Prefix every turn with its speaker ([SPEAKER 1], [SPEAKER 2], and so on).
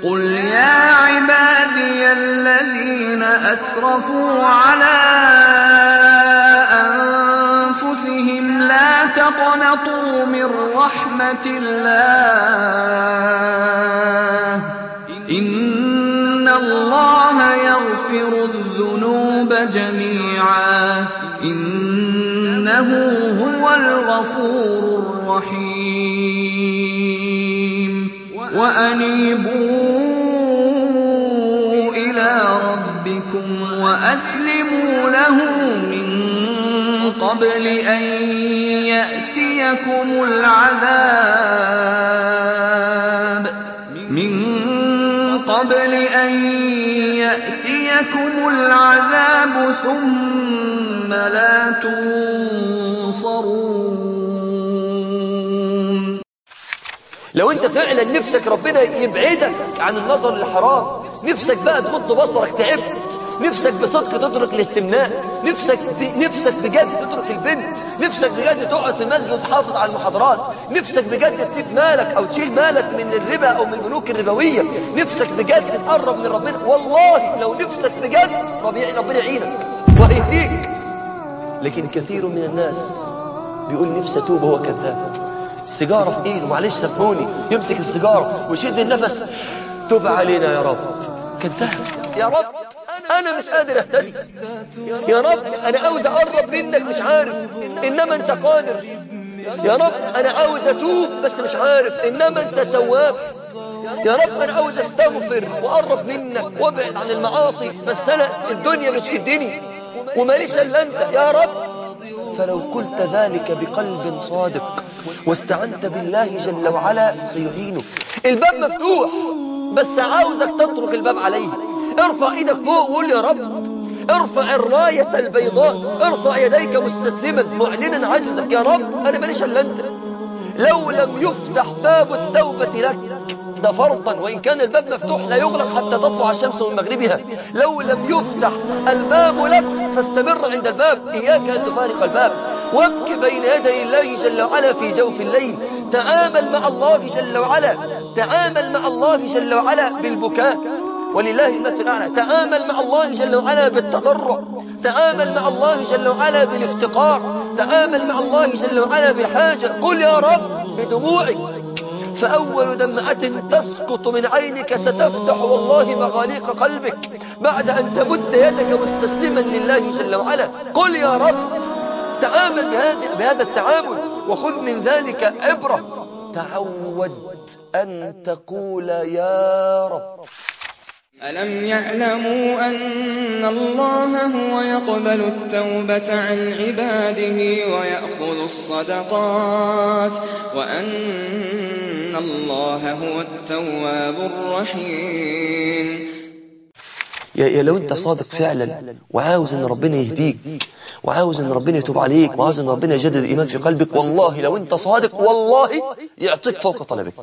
[SPEAKER 1] قُلْ يَا عِبَادِيَ الَّذِينَ أَسْرَفُوا عَلَىٰ أَنفُسِهِمْ لَا تَقْنَطُوا مِن رَّحْمَةِ اللَّهِ ۚ إِنَّ اللَّهَ يَغْفِرُ الذُّنُوبَ جَمِيعًا ۚ إِنَّهُ هُوَ الْغَفُورُ الرَّحِيمُ وَأَنِيبُوا إِلَىٰ رَبِّكُمْ وَأَسْلِمُوا لَهُ مِن قَبْلِ أَن يَأْتِيَكُمُ الْعَذَابُ ثُمَّ لَا تُنصَرُونَ.
[SPEAKER 2] لو انت فعلا نفسك ربنا يبعدك عن النظر للحرام، نفسك بقى تغض بصرك، تعبت، نفسك بصدق تترك الاستمناء، نفسك بجد تترك البنت، نفسك بجد تقعد في المسجد وتحافظ على المحاضرات، نفسك بجد تسيب مالك او تشيل مالك من الربا او من البنوك الربويه، نفسك بجد تقرب من ربنا، والله لو نفسك بجد ربنا يعينك وهيهديك. لكن كثير من الناس بيقول نفسي اتوب وهو كذاب، السيجاره في ايده، معلش سامحوني، يمسك السيجاره ويشد النفس، توب علينا يا رب، كذاب. يا رب أنا مش قادر أهتدي، يا رب أنا عاوز أقرب منك مش عارف، إنما أنت قادر، يا رب أنا عاوز أتوب بس مش عارف، إنما أنت تواب، يا رب أنا عاوز أستغفر وأقرب منك وأبعد عن المعاصي، بس أنا الدنيا بتشدني وماليش إلا أنت يا رب. فلو قلت ذلك بقلب صادق واستعنت بالله جل وعلا سيعينك. الباب مفتوح بس عاوزك تترك الباب عليه. ارفع ايدك فوق وقول يا رب، ارفع الراية البيضاء، ارفع يديك مستسلما معلنا عجزك، يا رب انا ماليش الا انت. لو لم يفتح باب التوبة لك، ده فرضا وإن كان الباب مفتوح لا يغلق حتى تطلع الشمس من مغربها، لو لم يفتح الباب لك فاستمر عند الباب، إياك أن تفارق الباب، وابك بين يدي الله جل وعلا في جوف الليل، تعامل مع الله جل وعلا، تعامل مع الله جل وعلا بالبكاء، ولله المثل الأعلى، تعامل مع الله جل وعلا بالتضرع، تعامل مع الله جل وعلا بالافتقار، تعامل مع الله جل وعلا بالحاجة، قل يا رب بدموعك، فأول دمعة تسقط من عينك ستفتح والله مغاليق قلبك بعد أن تمد يدك مستسلما لله جل وعلا. قل يا رب، تعامل بهذا التعامل وخذ من ذلك عبرة. تعود أن تقول يا رب.
[SPEAKER 3] ألم يعلموا أن الله هو يقبل التوبة عن عباده ويأخذ الصدقات وأن الله هو التواب الرحيم.
[SPEAKER 2] يا لو أنت صادق فعلا وعاوز أن ربنا يهديك وعاوز أن ربنا يتوب عليك وعاوز أن ربنا يجدد الإيمان في قلبك، والله لو أنت صادق والله يعطيك فوق طلبك.